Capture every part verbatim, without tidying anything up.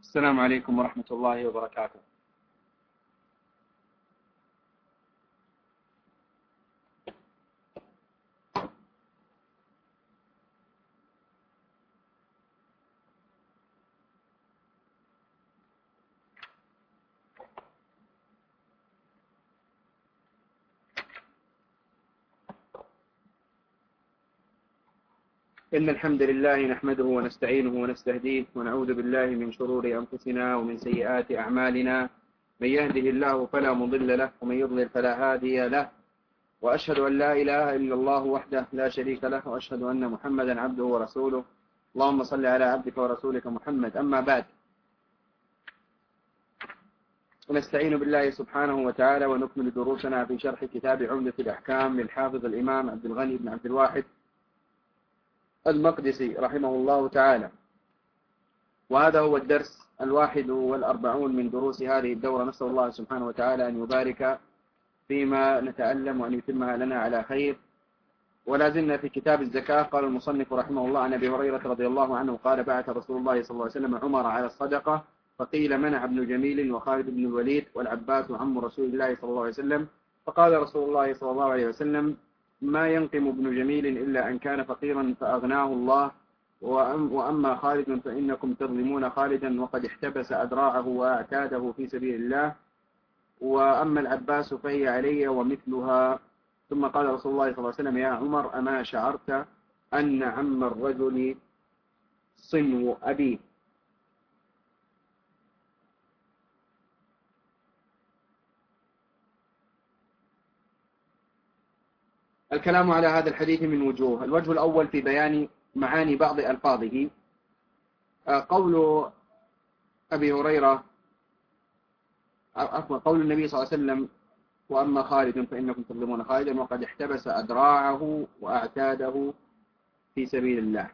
السلام عليكم ورحمة الله وبركاته. إن الحمد لله نحمده ونستعينه ونستهديه ونعوذ بالله من شرور أنفسنا ومن سيئات أعمالنا. من يهده الله فلا مضل له ومن يضلل فلا هادي له، وأشهد أن لا إله إلا الله وحده لا شريك له، وأشهد أن محمدا عبده ورسوله. اللهم صل على عبدك ورسولك محمد. أما بعد، ونستعين بالله سبحانه وتعالى ونكمل دروسنا في شرح كتاب عمدة الأحكام للحافظ الإمام عبد الغني بن عبد الواحد المقدسي رحمه الله تعالى، وهذا هو الدرس الواحد والأربعون من دروس هذه الدورة. نسأل الله سبحانه وتعالى أن يبارك فيما نتعلم وأن يتمها لنا على خير. ولا زلنا في كتاب الزكاة. قال المصنف رحمه الله عن أبي هريرة رضي الله عنه قال: بعث رسول الله صلى الله عليه وسلم عمر على الصدقة، فقيل: منع ابن جميل وخالد بن الوليد والعباس عم رسول الله صلى الله عليه وسلم. فقال رسول الله صلى الله عليه وسلم: ما ينقم ابن جميل إلا أن كان فقيرا فأغناه الله، وأما خالد فإنكم تظلمون خالدا وقد احتبس أدراعه وأعتاده في سبيل الله، وأما العباس فهي علي ومثلها. ثم قال رسول الله صلى الله عليه وسلم: يا عمر، أما شعرت أن عم الرجل صنو أبيه؟ الكلام على هذا الحديث من وجوه. الوجه الأول في بيان معاني بعض ألفاظه. قول أبي هريرة عفوا قول النبي صلى الله عليه وسلم: وأما خالد فإنكم تظلمون خالدا وقد احتبس أدراعه وأعتاده في سبيل الله.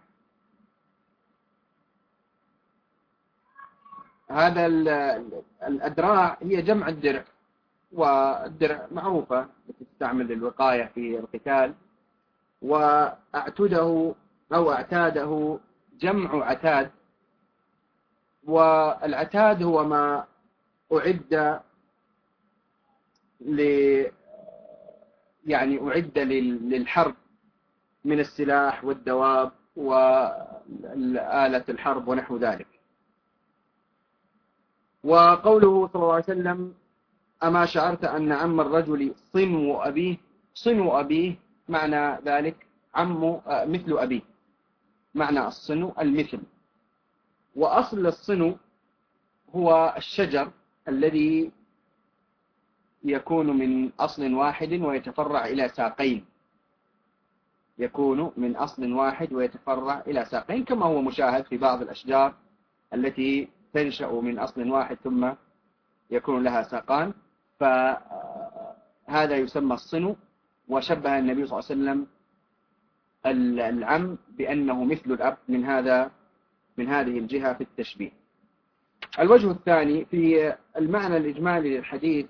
هذا الأدراع هي جمع الدرع، والدرع معروفة تستعمل للوقاية في القتال، وأعتده أو أعتاده جمع عتاد، والعتاد هو ما أعد ل يعني أعد للحرب من السلاح والدواب وآلة الحرب ونحو ذلك. وقوله صلى الله عليه وسلم: أما شعرت أن عم الرجل صنو أبيه؟ صنو أبيه معنى ذلك عم مثل أبيه، معنى الصنو المثل. وأصل الصنو هو الشجر الذي يكون من أصل واحد ويتفرع إلى ساقين، يكون من أصل واحد ويتفرع إلى ساقين، كما هو مشاهد في بعض الأشجار التي تنشأ من أصل واحد ثم يكون لها ساقان، فهذا يسمى الصنو. وشبه النبي صلى الله عليه وسلم العم بأنه مثل الأب من هذا من هذه الجهة في التشبيه. الوجه الثاني في المعنى الإجمالي للحديث.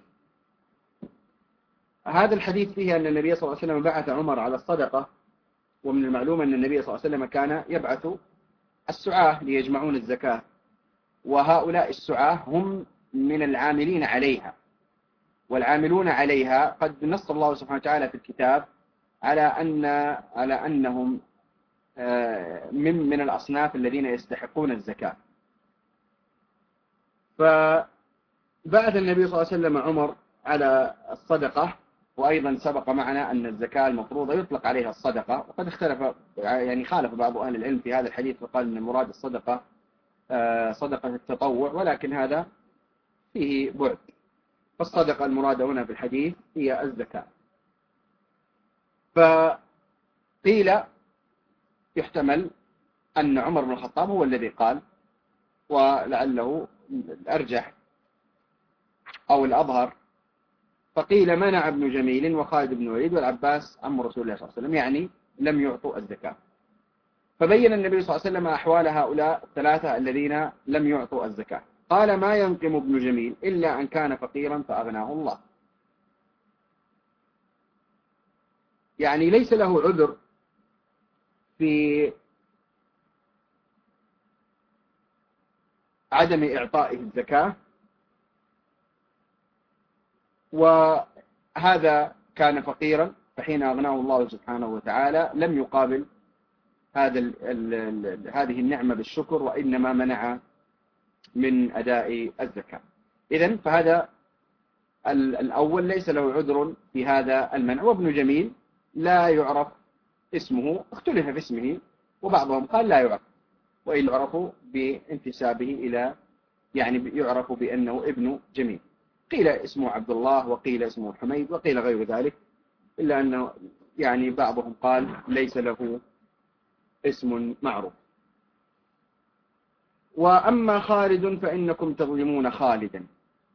هذا الحديث فيه أن النبي صلى الله عليه وسلم بعث عمر على الصدقة، ومن المعلوم أن النبي صلى الله عليه وسلم كان يبعث السعاة ليجمعون الزكاة، وهؤلاء السعاة هم من العاملين عليها، والعاملون عليها قد نص الله سبحانه وتعالى في الكتاب على أن على أنهم من من الأصناف الذين يستحقون الزكاة. فبعث النبي صلى الله عليه وسلم عمر على الصدقة. وأيضا سبق معنا أن الزكاة المفروضة يطلق عليها الصدقة، وقد اختلف يعني خالف بعض أهل العلم في هذا الحديث وقال أن المراد الصدقة صدقة التطوع، ولكن هذا فيه بعد. فالصدقة المرادة هنا في الحديث هي الزكاة. فقيل يحتمل أن عمر بن الخطاب هو الذي قال، ولعله الأرجح أو الأظهر. فقيل: منع ابن جميل وخالد بن الوليد والعباس عم رسول الله صلى الله عليه وسلم، يعني لم يعطوا الزكاة. فبين النبي صلى الله عليه وسلم أحوال هؤلاء الثلاثة الذين لم يعطوا الزكاة. قال: ما ينقم ابن جميل إلا أن كان فقيرا فأغناه الله. يعني ليس له عذر في عدم إعطائه الزكاة، وهذا كان فقيرا، فحين أغناه الله سبحانه وتعالى لم يقابل هذا ال ال ال هذه النعمة بالشكر، وإنما منع من أداء الزكاة. إذن فهذا الأول ليس له عذر في هذا المنع. وابن جميل لا يعرف اسمه، اختلف في اسمه، وبعضهم قال لا يعرف، وإن يعرف بانتسابه إلى، يعني يعرف بأنه ابن جميل. قيل اسمه عبد الله، وقيل اسمه حميد، وقيل غير ذلك، إلا أنه يعني بعضهم قال ليس له اسم معروف. وأما خالد فإنكم تظلمون خالدا،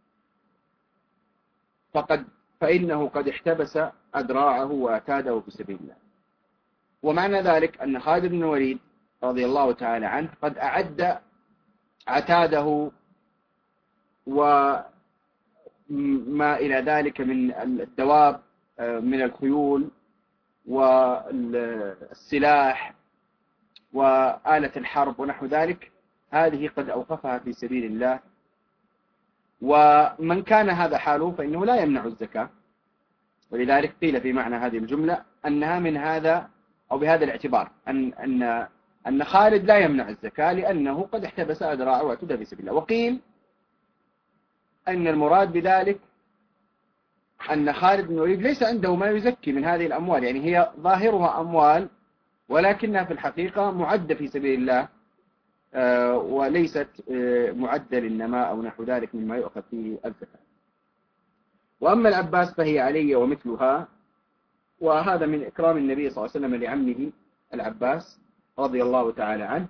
فقد فإنه قد احتبس أدراعه وأتاده في سبيل الله. ومعنى ذلك أن خالد بن الوليد رضي الله تعالى عنه قد أعد عتاده وما إلى ذلك من الدواب، من الخيول والسلاح وآلة الحرب ونحو ذلك، هذه قد أوقفها في سبيل الله. ومن كان هذا حاله فإنه لا يمنع الزكاة، ولذلك قيل في معنى هذه الجملة أنها من هذا أو بهذا الاعتبار أن أن أن خالد لا يمنع الزكاة لأنه قد احتبس أدراعه واعتدى في سبيل الله. وقيل أن المراد بذلك أن خالد بن الوليد ليس عنده ما يزكي من هذه الأموال، يعني هي ظاهرها أموال ولكنها في الحقيقة معدة في سبيل الله، وليست معدة للنماء أو نحو ذلك مما يؤخذ فيه الزكاة. وأما العباس فهي علي ومثلها، وهذا من إكرام النبي صلى الله عليه وسلم لعمه العباس رضي الله تعالى عنه.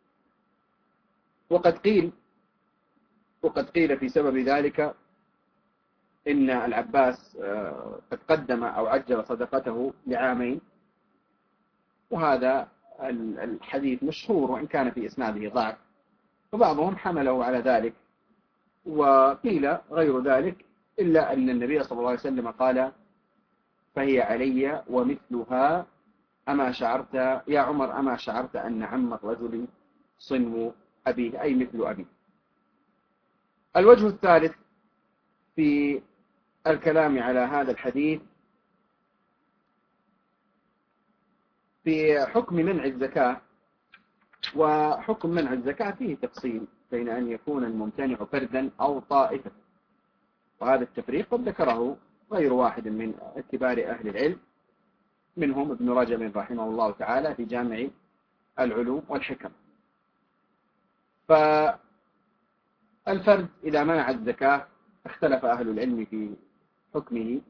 وقد قيل وقد قيل في سبب ذلك إن العباس قد قدم أو عجل صدقته لعامين، وهذا الحديث مشهور وإن كان في إسناده ضعف، وبعضهم حمله على ذلك، وقيل غير ذلك، إلا أن النبي صلى الله عليه وسلم قال فهي علي ومثلها، أما شعرت يا عمر أما شعرت أن عم الرجل صنو أبيه، أي مثل أبيه. الوجه الثالث في الكلام على هذا الحديث في حكم منع الزكاة. وحكم منع الزكاة فيه تفصيل بين أن يكون الممتنع فردا أو طائفة، وهذا التفريق قد ذكره غير واحد من كبار أهل العلم، منهم ابن رجب رحمه الله تعالى في جامع العلوم والحكم. فالفرد إذا منع الزكاة اختلف أهل العلم في حكمه.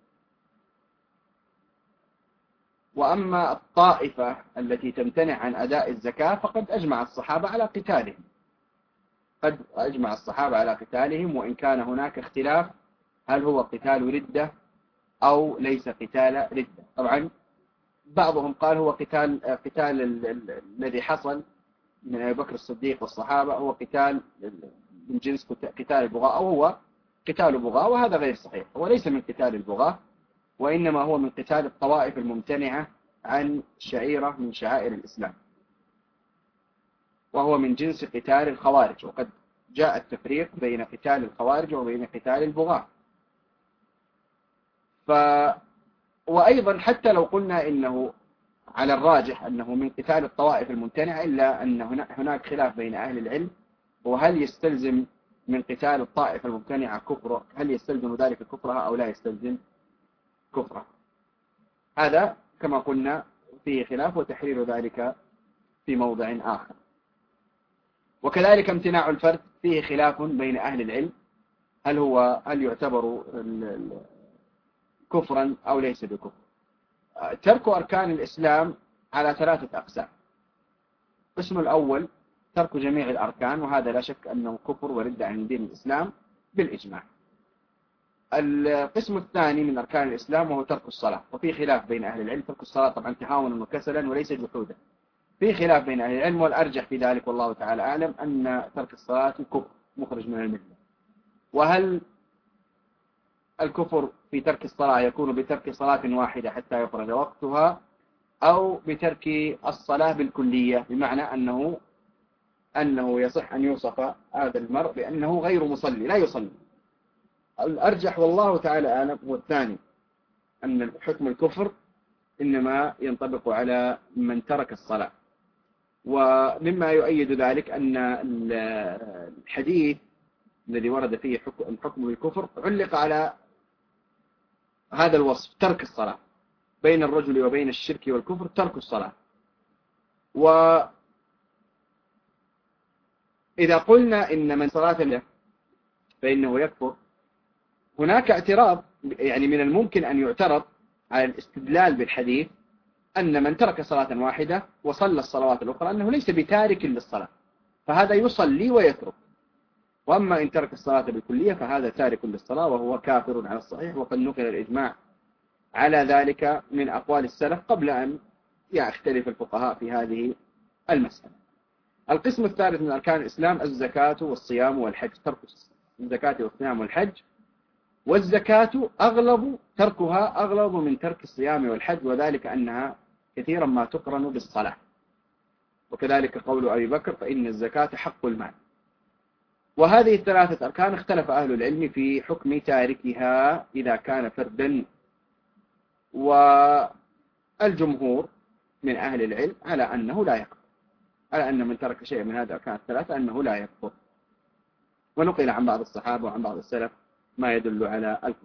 وأما الطائفة التي تمتنع عن أداء الزكاة فقد أجمع الصحابة على قتالهم قد أجمع الصحابة على قتالهم وإن كان هناك اختلاف هل هو قتال ردة أو ليس قتال ردة. طبعا بعضهم قال هو قتال قتال الذي حصل من أبي بكر الصديق والصحابة هو قتال من جنس قتال البغاة، أو هو قتال بغاة، وهذا غير صحيح، هو ليس من قتال البغاة، وإنما هو من قتال الطوائف الممتنعة عن شعيرة من شعائر الإسلام، وهو من جنس قتال الخوارج. وقد جاء التفريق بين قتال الخوارج وبين قتال البغاة. ف... وأيضا حتى لو قلنا إنه على الراجح أنه من قتال الطوائف الممتنعة، إلا أن هناك خلاف بين أهل العلم، وهل يستلزم من قتال الطائفة الممتنعة كفر، هل يستلزم ذلك كفرها أو لا يستلزم كفرها. هذا كما قلنا فيه خلاف، وتحرير ذلك في موضع آخر. وكذلك امتناع الفرد فيه خلاف بين أهل العلم، هل هو هل يعتبر كفرا أو ليس بكفر. ترك أركان الإسلام على ثلاثة أقسام. القسم الأول ترك جميع الأركان، وهذا لا شك أنه كفر ورد عن دين الإسلام بالإجماع. القسم الثاني من أركان الإسلام وهو ترك الصلاة، وفي خلاف بين أهل العلم. ترك الصلاة طبعا تهاونا وكسلا وليس جحودا، في خلاف بين أهل العلم، والأرجح في ذلك والله تعالى أعلم أن ترك الصلاة كفر مخرج من الملة. وهل الكفر في ترك الصلاة يكون بترك صلاة واحدة حتى يخرج وقتها، أو بترك الصلاة بالكلية، بمعنى أنه أنه يصح أن يوصف هذا المرء بأنه غير مصلي لا يصلي. الأرجح والله تعالى أعلم هو الثاني، أن حكم الكفر إنما ينطبق على من ترك الصلاة. ومما يؤيد ذلك أن الحديث الذي ورد فيه حكم الكفر علق على هذا الوصف، ترك الصلاة. بين الرجل وبين الشرك والكفر ترك الصلاة. وإذا قلنا إن من صلاة له فإنه يكفر، هناك اعتراض، يعني من الممكن أن يعترض على الاستدلال بالحديث أن من ترك صلاة واحدة وصلى الصلوات الأخرى أنه ليس بتارك للصلاة، فهذا يصلي ويترك. وأما إن ترك الصلاة بالكلية فهذا تارك للصلاة وهو كافر على الصحيح. وقد نقل الإجماع على ذلك من أقوال السلف قبل أن يختلف الفقهاء في هذه المسألة. القسم الثالث من أركان الإسلام الزكاة والصيام والحج. ترك الزكاة والصيام والحج، والزكاة أغلب تركها أغلب من ترك الصيام والحج، وذلك أنها كثيرا ما تقرن بالصلاة. وكذلك قول أبي بكر فإن الزكاة حق المال. وهذه الثلاثة أركان اختلف أهل العلم في حكم تاركها إذا كان فردا. والجمهور من أهل العلم على أنه لا يكفر، على أن من ترك شيء من هذه الأركان الثلاثة أنه لا يكفر. ونقل عن بعض الصحابة وعن بعض السلف ما يدل على الكفر.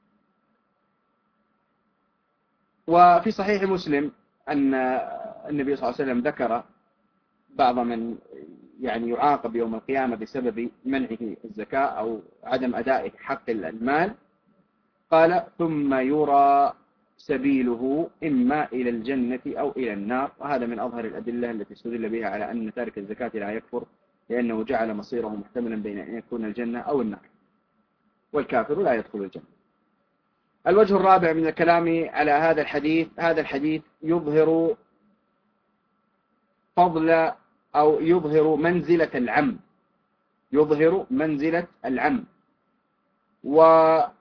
وفي صحيح مسلم أن النبي صلى الله عليه وسلم ذكر بعض من يعني يعاقب يوم القيامة بسبب منعه الزكاة أو عدم أداء حق المال، قال ثم يرى سبيله إما إلى الجنة أو إلى النار. وهذا من أظهر الأدلة التي استدل بها على أن تارك الزكاة لا يكفر، لأنه جعل مصيره محتملا بين أن يكون الجنة أو النار، والكافر لا يدخل الجنة. الوجه الرابع من الكلام على هذا الحديث، هذا الحديث يظهر فضل أو يظهر منزلة العم، يظهر منزلة العم، ويظهر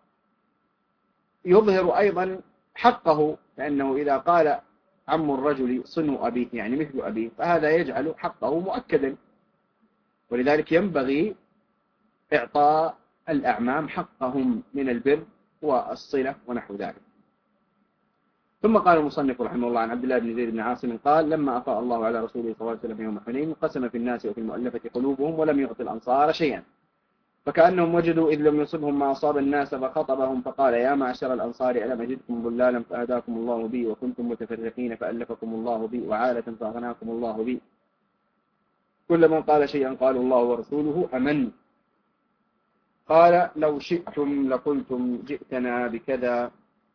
أيضا حقه، لأنه إذا قال عم الرجل صنو أبيه يعني مثل أبيه فهذا يجعل حقه مؤكدا. ولذلك ينبغي إعطاء الأعمام حقهم من البر والصلة ونحو ذلك. ثم قال المصنف رحمه الله عن عبد الله بن زيد بن عاصم قال لما أفاء الله على رسوله صلى الله عليه وسلم يوم حنين قسم في الناس وفي المؤلفة قلوبهم ولم يعطي الأنصار شيئا، فكأنهم وجدوا إذ لم يصبهم ما أصاب الناس فخطبهم فقال يا معشر الأنصار ألم أجدكم ضلالا فأهداكم الله بي وكنتم متفرقين فألفكم الله بي وعالة فأغناكم الله بي. كل من قال شيئا قالوا الله ورسوله أمن. قال لو شئتم لقلتم جئتنا بكذا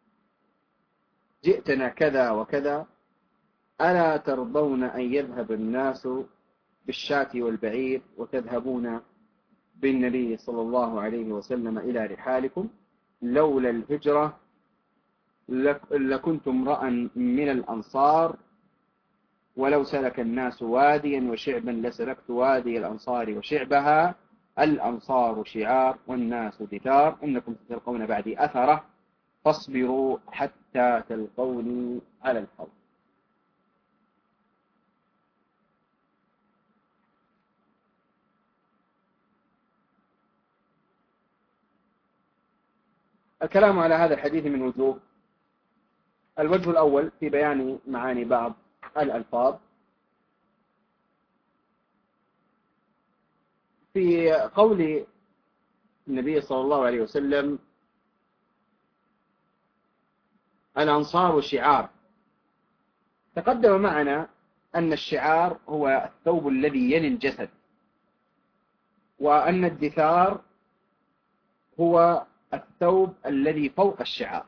جئتنا كذا وكذا، ألا ترضون أن يذهب الناس بالشاة والبعير وتذهبون بالنبي صلى الله عليه وسلم إلى رحالكم؟ لولا الهجرة لكنتم امرأ من الأنصار، ولو سلك الناس واديا وشعبا لسلكت وادي الأنصار وشعبها، الأنصار شعار والناس دثار، إنكم ستلقون بعدي أثرة فاصبروا حتى تلقوني على الحوض. الكلام على هذا الحديث من وجوه. الوجه الأول في بيان معاني بعض الألفاظ. في قول النبي صلى الله عليه وسلم الأنصار شعار، تقدم معنا أن الشعار هو الثوب الذي يلي الجسد، وأن الدثار هو الثوب الذي فوق الشعار.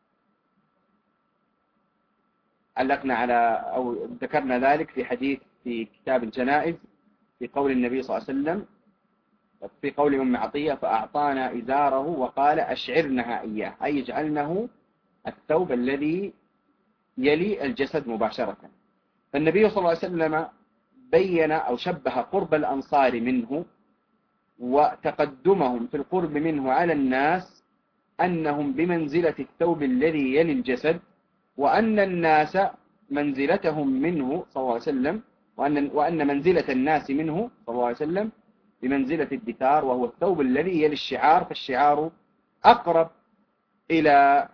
علقنا على أو ذكرنا ذلك في حديث في كتاب الجنائز في قول النبي صلى الله عليه وسلم في قول أم عطية فأعطانا إزاره وقال أشعرنها إياه، أي اجعلنه الثوب الذي يلي الجسد مباشرة. فالنبي صلى الله عليه وسلم بين أو شبه قرب الأنصار منه وتقدمهم في القرب منه على الناس أنهم بمنزلة الثوب الذي يلي الجسد، وأن الناس منزلتهم منه صلى الله عليه وسلم وأن, وأن منزلة الناس منه صلى الله عليه وسلم بمنزلة الدثار، وهو الثوب الذي يلي الشعار، فالشعار أقرب إلى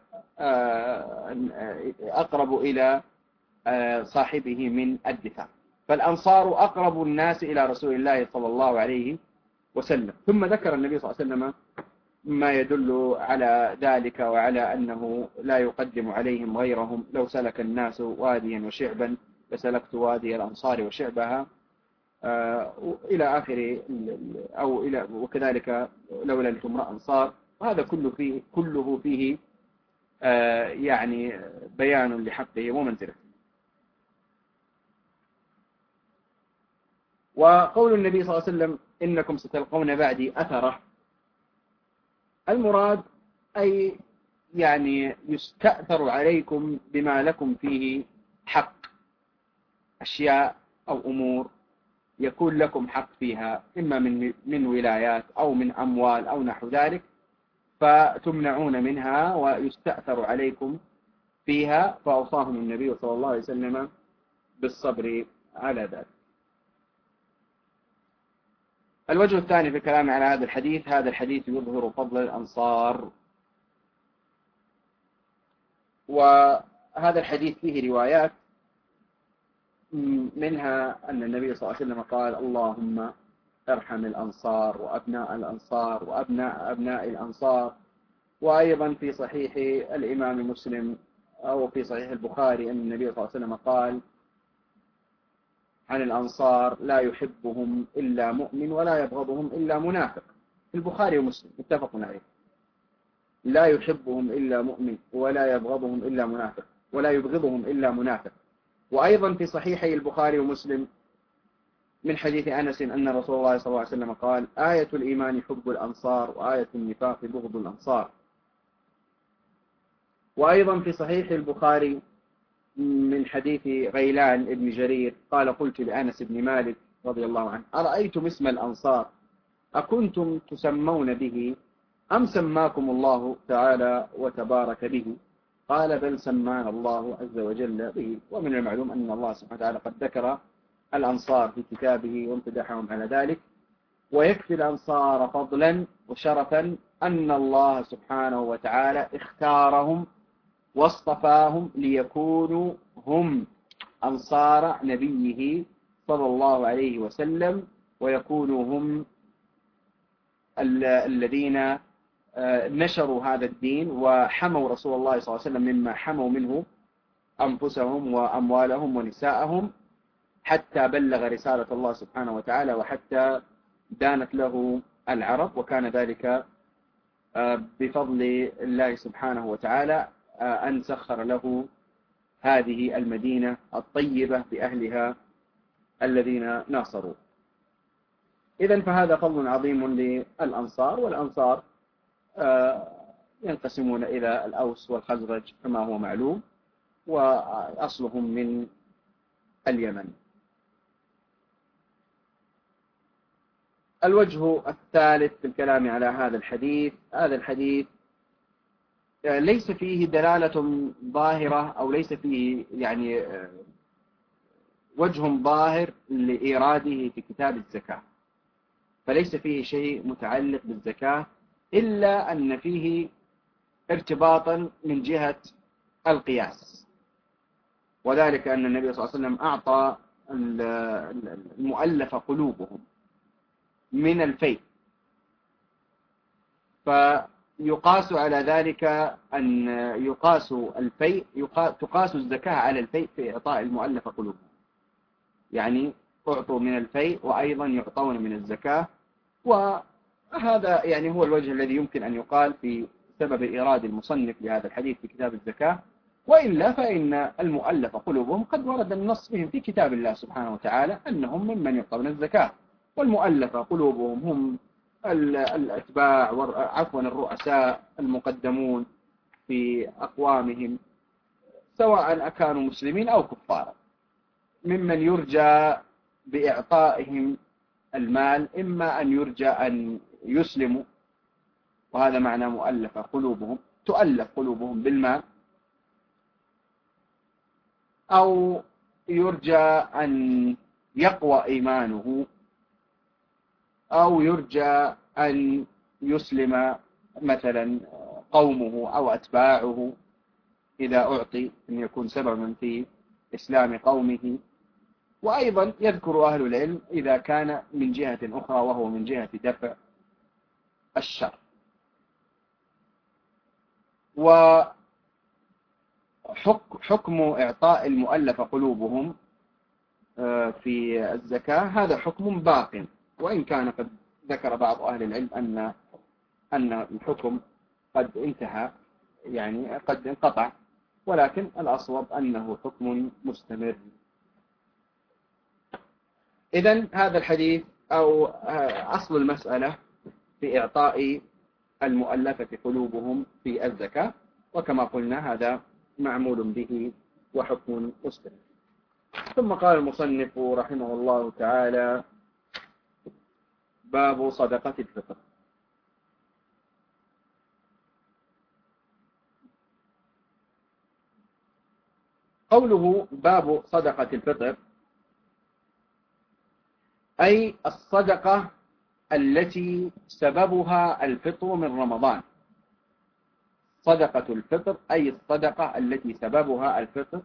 أقرب إلى صاحبه من الدثار. فالأنصار أقرب الناس إلى رسول الله صلى الله عليه وسلم. ثم ذكر النبي صلى الله عليه وسلم ما يدل على ذلك وعلى أنه لا يقدم عليهم غيرهم. لو سلك الناس واديا وشعبا لسلكت وادي الأنصار وشعبها إلى آخر، أو إلى وكذلك لولا أنكم امرأ أنصار. وهذا كله فيه كله فيه يعني بيان لحقه ومنزلته. وقول النبي صلى الله عليه وسلم إنكم ستلقون بعدي أثره، المراد أي يعني يستأثر عليكم بما لكم فيه حق، أشياء أو أمور يكون لكم حق فيها، إما من من ولايات أو من أموال أو نحو ذلك، فتمنعون منها ويستأثر عليكم فيها. فأوصاهم النبي صلى الله عليه وسلم بالصبر على ذلك. الوجه الثاني في الكلام على هذا الحديث، هذا الحديث يظهر فضل الأنصار. وهذا الحديث فيه روايات، منها أن النبي صلى الله عليه وسلم قال اللهم ارحم الأنصار وأبناء الأنصار وأبناء أبناء الأنصار. وأيضا في صحيح الإمام مسلم أو في صحيح البخاري أن النبي صلى الله عليه وسلم قال عن الأنصار لا يحبهم إلا مؤمن ولا يبغضهم إلا منافق. في البخاري ومسلم متفق عليه، لا يحبهم إلا مؤمن ولا يبغضهم إلا منافق ولا يبغضهم إلا منافق. وأيضا في صحيحي البخاري ومسلم من حديث أنس أن رسول الله صلى الله عليه وسلم قال آية الإيمان حب الأنصار وآية النفاق بغض الأنصار. وأيضا في صحيح البخاري من حديث غيلان ابن جرير قال قلت لأنس بن مالك رضي الله عنه أرأيتم اسم الأنصار أكنتم تسمون به أم سماكم الله تعالى وتبارك به؟ قال بل سمانا الله عز وجل به. ومن المعلوم أن الله سبحانه وتعالى قد ذكر الأنصار في كتابه وامتدحهم على ذلك. ويكفي الأنصار فضلا وشرفا أن الله سبحانه وتعالى اختارهم واصطفاهم ليكونوا هم أنصار نبيه صلى الله عليه وسلم، ويكونوا هم الذين نشروا هذا الدين وحموا رسول الله صلى الله عليه وسلم مما حموا منه أنفسهم وأموالهم ونساءهم، حتى بلغ رسالة الله سبحانه وتعالى وحتى دانت له العرب. وكان ذلك بفضل الله سبحانه وتعالى أن سخر له هذه المدينة الطيبة بأهلها الذين ناصروا. إذن فهذا فضل عظيم للأنصار. والأنصار ينقسمون إلى الأوس والخزرج كما هو معلوم، وأصلهم من اليمن. الوجه الثالث في الكلام على هذا الحديث، هذا الحديث ليس فيه دلالة ظاهرة أو ليس فيه يعني وجه ظاهر لإيراده في كتاب الزكاة، فليس فيه شيء متعلق بالزكاة إلا أن فيه ارتباطا من جهة القياس، وذلك أن النبي صلى الله عليه وسلم أعطى المؤلف قلوبهم من الفيء، فيقاس على ذلك أن يقاس الفيء تقاس الزكاة على الفيء في إعطاء المؤلف قلوبهم، يعني أعطوا من الفيء وأيضا يعطون من الزكاة. وهذا يعني هو الوجه الذي يمكن أن يقال في سبب إيراد المصنف لهذا الحديث في كتاب الزكاة. وإلا فإن المؤلف قلوبهم قد ورد النص بهم في كتاب الله سبحانه وتعالى أنهم ممن يعطون الزكاة، والمؤلف قلوبهم هم الأتباع عفوا الرؤساء المقدمون في أقوامهم سواء أكانوا مسلمين أو كفارا، ممن يرجى بإعطائهم المال إما أن يرجى أن يسلموا، وهذا معنى مؤلف قلوبهم، تؤلف قلوبهم بالمال، أو يرجى أن يقوى إيمانه أو يرجى أن يسلم مثلا قومه أو أتباعه إذا أعطي أن يكون سببا في إسلام قومه. وأيضا يذكر أهل العلم إذا كان من جهة أخرى وهو من جهة دفع الشر. وحكم إعطاء المؤلف قلوبهم في الزكاة هذا حكم باق، وإن كان قد ذكر بعض أهل العلم أن أن الحكم قد انتهى، يعني قد انقطع، ولكن الأصوب أنه حكم مستمر. إذن هذا الحديث أو أصل المسألة في إعطاء المؤلفة قلوبهم في الزكاة، وكما قلنا هذا معمول به وحكم مستمر. ثم قال المصنف رحمه الله تعالى: باب صدقة الفطر. قوله باب صدقة الفطر أي الصدقة التي سببها الفطر من رمضان. صدقة الفطر أي الصدقة التي سببها الفطر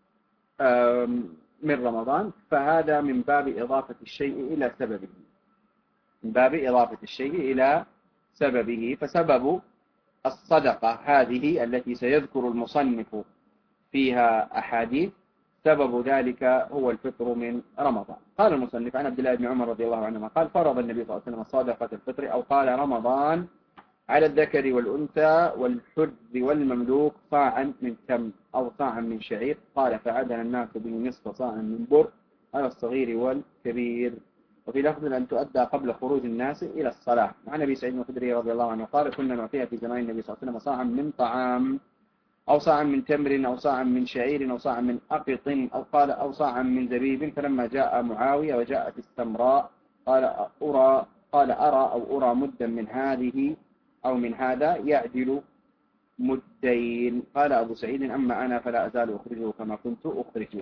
من رمضان، فهذا من باب إضافة الشيء إلى سببه، من باب إضافة الشيء إلى سببه. فسبب الصدقة هذه التي سيذكر المصنف فيها أحاديث، سبب ذلك هو الفطر من رمضان. قال المصنف عن عبد الله بن عمر رضي الله عنهما قال: فرض النبي صلى الله عليه وسلم صدقة الفطر، أو قال رمضان، على الذكر والأنثى والحر والمملوك صاعا من تمر أو صاعا من شعير. قال: فعدل الناس به نصف صاع من بر على الصغير والكبير. وفي لفظ أن تؤدى قبل خروج الناس إلى الصلاة. عن أبي سعيد الخدري رضي الله عنه قال: كنا نعطيها في زمان النبي صلى الله عليه وسلم صاعا من طعام أو صاعا من تمر أو صاعا من شعير أو صاعا من أقط، أو قال أو صاعا من زبيب. فلما جاء معاوية وجاءت السمراء قال أرى قال أرى أو أرى مدا من هذه أو من هذا يعدل مدين. قال أبو سعيد: أما أنا فلا أزال أخرجه كما كنت أخرجه.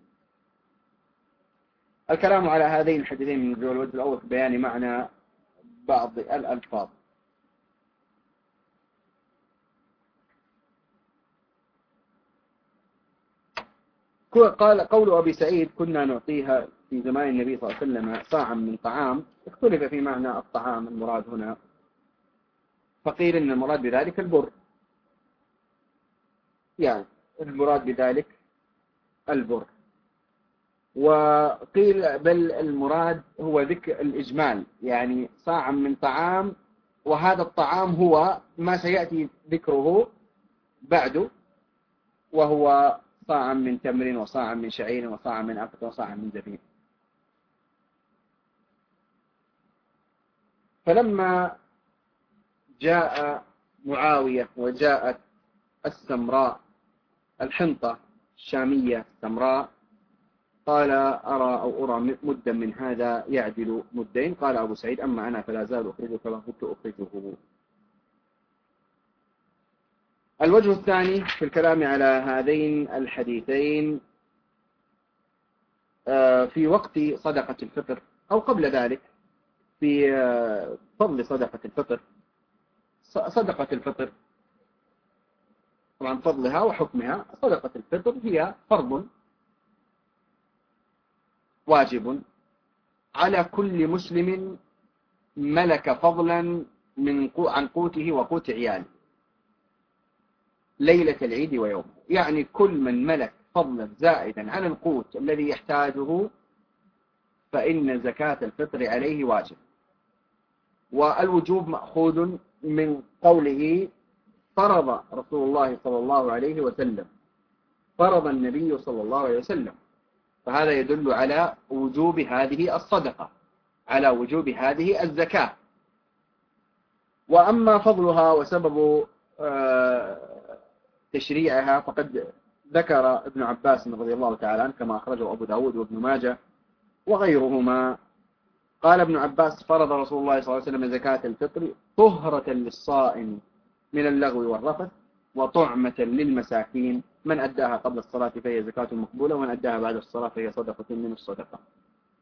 الكلام على هذين الحديثين من الوجه الأول في بيان معنى بعض الألفاظ. قال قول أبي سعيد: كنا نعطيها في زمان النبي صلى الله عليه وسلم صاعا من طعام، اختلف في معنى الطعام المراد هنا، فقيل إن المراد بذلك البر، يعني المراد بذلك البر، وقيل بل المراد هو ذكر الإجمال، يعني صاعا من طعام، وهذا الطعام هو ما سيأتي ذكره بعده، وهو صاعا من تمر وصاعا من شعير وصاعا من أقط وصاعا من زبيب. فلما جاء معاوية وجاءت السمراء الحنطة الشامية السمراء قال أرى أو أرى مدا من هذا يعدل مدين. قال أبو سعيد: أما أنا فلا زال أخرجه كما كنت أخرجه. الوجه الثاني في الكلام على هذين الحديثين في وقت صدقة الفطر أو قبل ذلك في فضل صدقة الفطر. صدقة الفطر طبعا فضلها وحكمها. صدقة الفطر هي فرض واجب على كل مسلم ملك فضلا من عن قوته وقوت عياله ليلة العيد ويوم، يعني كل من ملك فضلا زائدا عن القوت الذي يحتاجه فإن زكاة الفطر عليه واجب. والوجوب مأخوذ من قوله: فرض رسول الله صلى الله عليه وسلم، فرض النبي صلى الله عليه وسلم. فهذا يدل على وجوب هذه الصدقة، على وجوب هذه الزكاة. وأما فضلها وسبب تشريعها فقد ذكر ابن عباس رضي الله تعالى عنه كما أخرجه أبو داود وابن ماجه وغيرهما. قال ابن عباس: فرض رسول الله صلى الله عليه وسلم زكاة الفطر طهرة للصائم من اللغو والرفث وطعمة للمساكين، من أداها قبل الصلاة فهي زكاة مقبولة، ومن أداها بعد الصلاة فهي صدقة من الصدقة.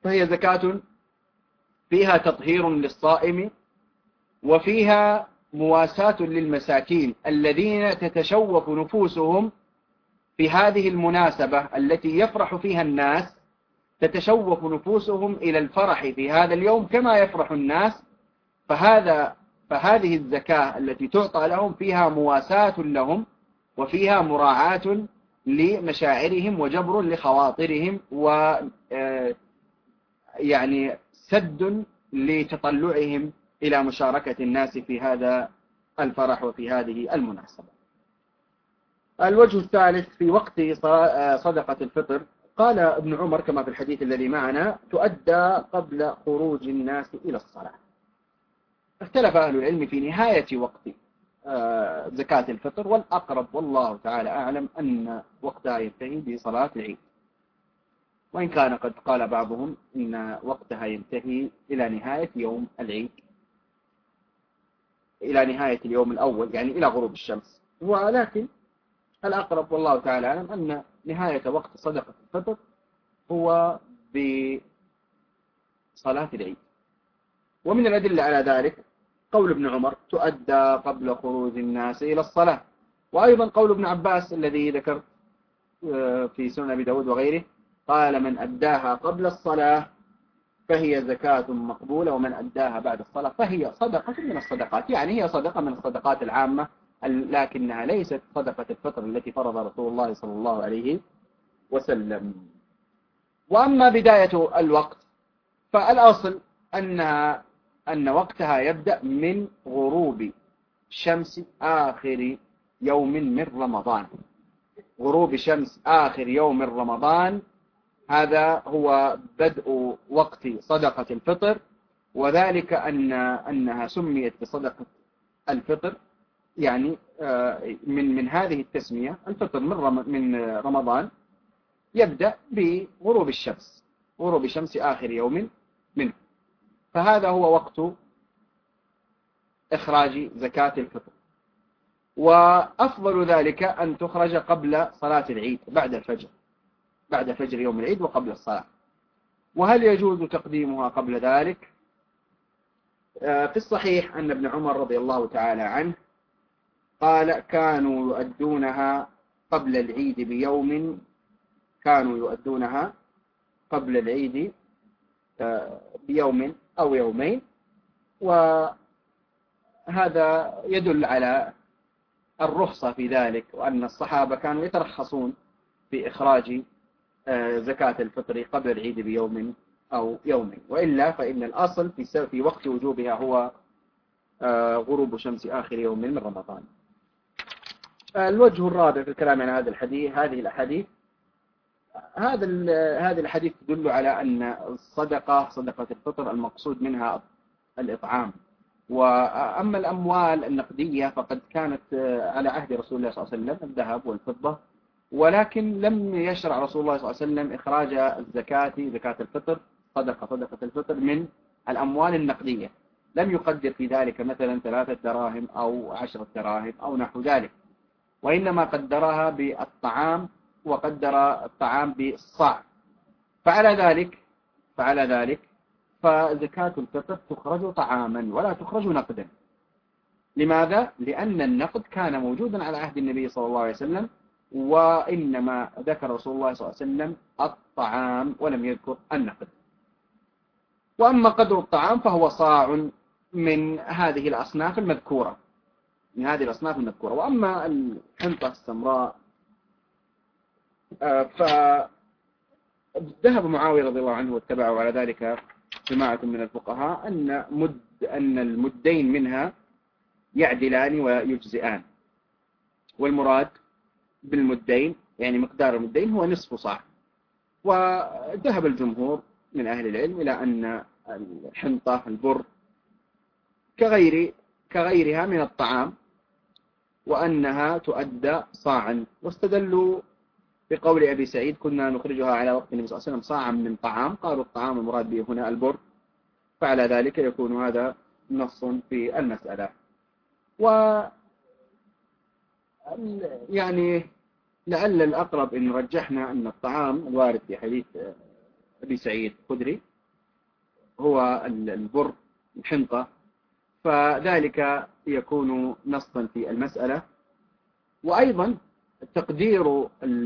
فهي زكاة فيها تطهير للصائم وفيها مواساة للمساكين الذين تتشوف نفوسهم في هذه المناسبة التي يفرح فيها الناس، تتشوف نفوسهم إلى الفرح في هذا اليوم كما يفرح الناس. فهذا فهذه الزكاة التي تعطى لهم فيها مواساة لهم وفيها مراعاة لمشاعرهم وجبر لخواطرهم و يعني سد لتطلعهم إلى مشاركة الناس في هذا الفرح وفي هذه المناسبة. الوجه الثالث في وقت صدقة الفطر، قال ابن عمر كما في الحديث الذي معنا: تؤدى قبل خروج الناس إلى الصلاة. اختلف أهل العلم في نهاية وقت زكاة الفطر، والأقرب والله تعالى أعلم أن وقتها ينتهي بصلاة العيد، وإن كان قد قال بعضهم إن وقتها ينتهي إلى نهاية يوم العيد، إلى نهاية اليوم الأول، يعني إلى غروب الشمس. ولكن الأقرب والله تعالى أعلم أن نهاية وقت صدقة الفطر هو بصلاة العيد. ومن الأدلة على ذلك قول ابن عمر: تؤدى قبل خروج الناس إلى الصلاة. وأيضا قول ابن عباس الذي ذكر في سنن أبي داود وغيره، قال: من أداها قبل الصلاة فهي زكاة مقبولة، ومن أداها بعد الصلاة فهي صدقة من الصدقات. يعني هي صدقة من الصدقات العامة، لكنها ليست صدقة الفطر التي فرض رسول الله صلى الله عليه وسلم. وأما بداية الوقت فالأصل أنها أن وقتها يبدأ من غروب شمس آخر يوم من رمضان. غروب شمس آخر يوم من رمضان هذا هو بدء وقت صدقة الفطر، وذلك أن أنها سميت بصدقة الفطر يعني من من هذه التسمية. الفطر من من رمضان يبدأ بغروب الشمس، غروب شمس آخر يوم منه، فهذا هو وقت إخراج زكاة الفطر. وأفضل ذلك أن تخرج قبل صلاة العيد، بعد الفجر، بعد فجر يوم العيد وقبل الصلاة. وهل يجوز تقديمها قبل ذلك؟ في الصحيح أن ابن عمر رضي الله تعالى عنه قال: كانوا يؤدونها قبل العيد بيوم، كانوا يؤدونها قبل العيد بيوم أو يومين. وهذا يدل على الرخصة في ذلك، وأن الصحابة كانوا يترخصون في إخراج زكاة الفطر قبل العيد بيوم أو يومين، وإلا فإن الأصل في في وقت وجوبها هو غروب شمس آخر يوم من رمضان. الوجه الرابع في الكلام عن هذا الحديث، هذه الأحاديث هذا هذه الحديث تدل على أن الصدقة، صدقة الفطر، المقصود منها الإطعام. وأما الأموال النقدية فقد كانت على عهد رسول الله صلى الله عليه وسلم الذهب والفضة، ولكن لم يشرع رسول الله صلى الله عليه وسلم إخراج الزكاة، زكاة الفطر، صدقة صدقة الفطر من الأموال النقدية. لم يقدر في ذلك مثلا ثلاثة دراهم أو عشرة دراهم أو نحو ذلك، وإنما قدرها بالطعام، وقدر الطعام بالصاع. فعلى ذلك فعلى ذلك فزكاة الفطر تخرج طعاما ولا تخرج نقدا. لماذا؟ لأن النقد كان موجودا على عهد النبي صلى الله عليه وسلم، وإنما ذكر رسول الله صلى الله عليه وسلم الطعام ولم يذكر النقد. وأما قدر الطعام فهو صاع من هذه الأصناف المذكورة، من هذه الأصناف المذكورة. وأما الحنطة السمراء فذهب معاوية رضي الله عنه واتبعوا على ذلك جماعة من الفقهاء أن مد أن المدين منها يعدلان ويجزئان، والمراد بالمدين يعني مقدار المدين هو نصف صاع. وذهب الجمهور من أهل العلم إلى أن الحنطة البر كغير كغيرها من الطعام، وأنها تؤدى صاعا، واستدلوا بقول أبي سعيد: كنا نخرجها على وقت النبي صلى الله عليه وسلم صاعا من طعام. قالوا الطعام المراد به هنا البر، فعلى ذلك يكون هذا نص في المسألة. و يعني لعل الأقرب إن رجحنا أن الطعام الوارد في حديث أبي سعيد الخدري هو البر الحنطة، فذلك يكون نصا في المسألة. وأيضا تقدير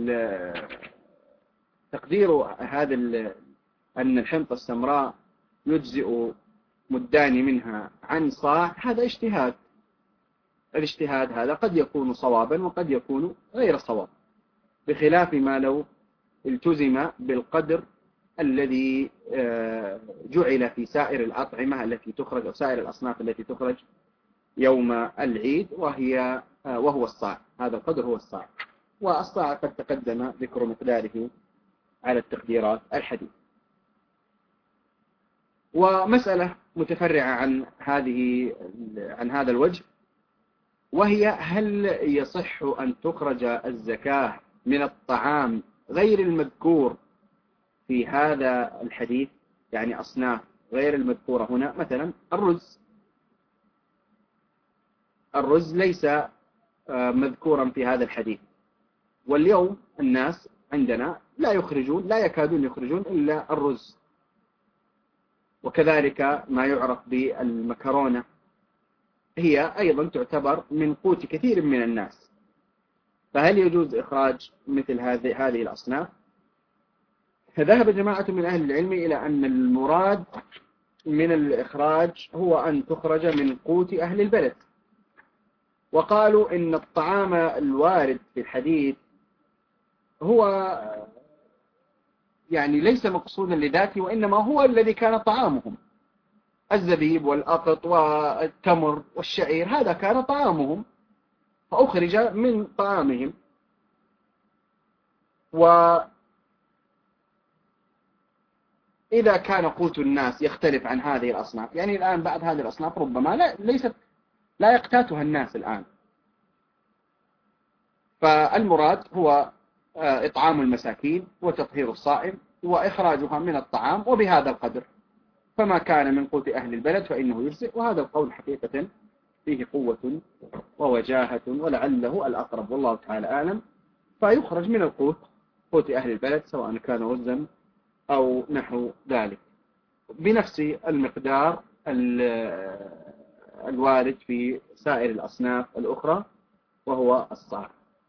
تقدير هذا أن الحنطة السمراء يجزئ مدان منها عن صاع، هذا اجتهاد. الاجتهاد هذا قد يكون صوابا وقد يكون غير صواب، بخلاف ما لو التزم بالقدر الذي جعل في سائر الأطعمة التي تخرج أو سائر الأصناف التي تخرج يوم العيد، وهي وهو الصاع. هذا القدر هو الصاع، والصاع قد تقدم ذكر مقداره على التقديرات الحديث. ومسألة متفرعة عن هذه عن هذا الوجه، وهي هل يصح أن تخرج الزكاة من الطعام غير المذكور في هذا الحديث، يعني أصناف غير المذكورة هنا، مثلا الرز. الرز ليس مذكورا في هذا الحديث، واليوم الناس عندنا لا يخرجون لا يكادون يخرجون إلا الرز، وكذلك ما يعرف بالمكرونة هي أيضا تعتبر من قوت كثير من الناس. فهل يجوز إخراج مثل هذه هذه الأصناف؟ فذهب جماعة من أهل العلم إلى أن المراد من الإخراج هو أن تخرج من قوت أهل البلد، وقالوا إن الطعام الوارد في الحديث هو يعني ليس مقصودا لذاته، وإنما هو الذي كان طعامهم. الزبيب والأقط والتمر والشعير هذا كان طعامهم، فأخرج من طعامهم. وإذا كان قوت الناس يختلف عن هذه الأصناف، يعني الآن بعض هذه الأصناف ربما لا ليست لا يقتاتها الناس الآن، فالمراد هو إطعام المساكين وتطهير الصائم وإخراجها من الطعام وبهذا القدر، فما كان من قوت أهل البلد فإنه يجزئ. وهذا القول حقيقة فيه قوة ووجاهة ولعله الأقرب، والله تعالى أعلم. فيخرج من القوت قوت أهل البلد سواء كان رزا أو نحو ذلك بنفس المقدار الوارد في سائر الأصناف الأخرى وهو الصاع.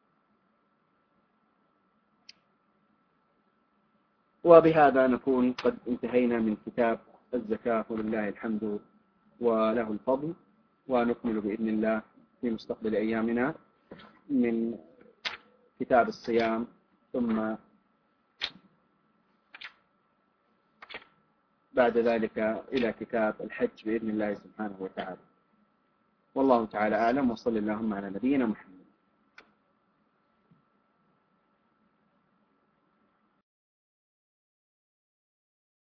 وبهذا نكون قد انتهينا من كتاب الزكاة، ولله الحمد وله الفضل. ونكمل بإذن الله في مستقبل أيامنا من كتاب الصيام، ثم بعد ذلك إلى كتاب الحج بإذن الله سبحانه وتعالى. والله تعالى أعلم، وصلى اللهم على نبينا محمد.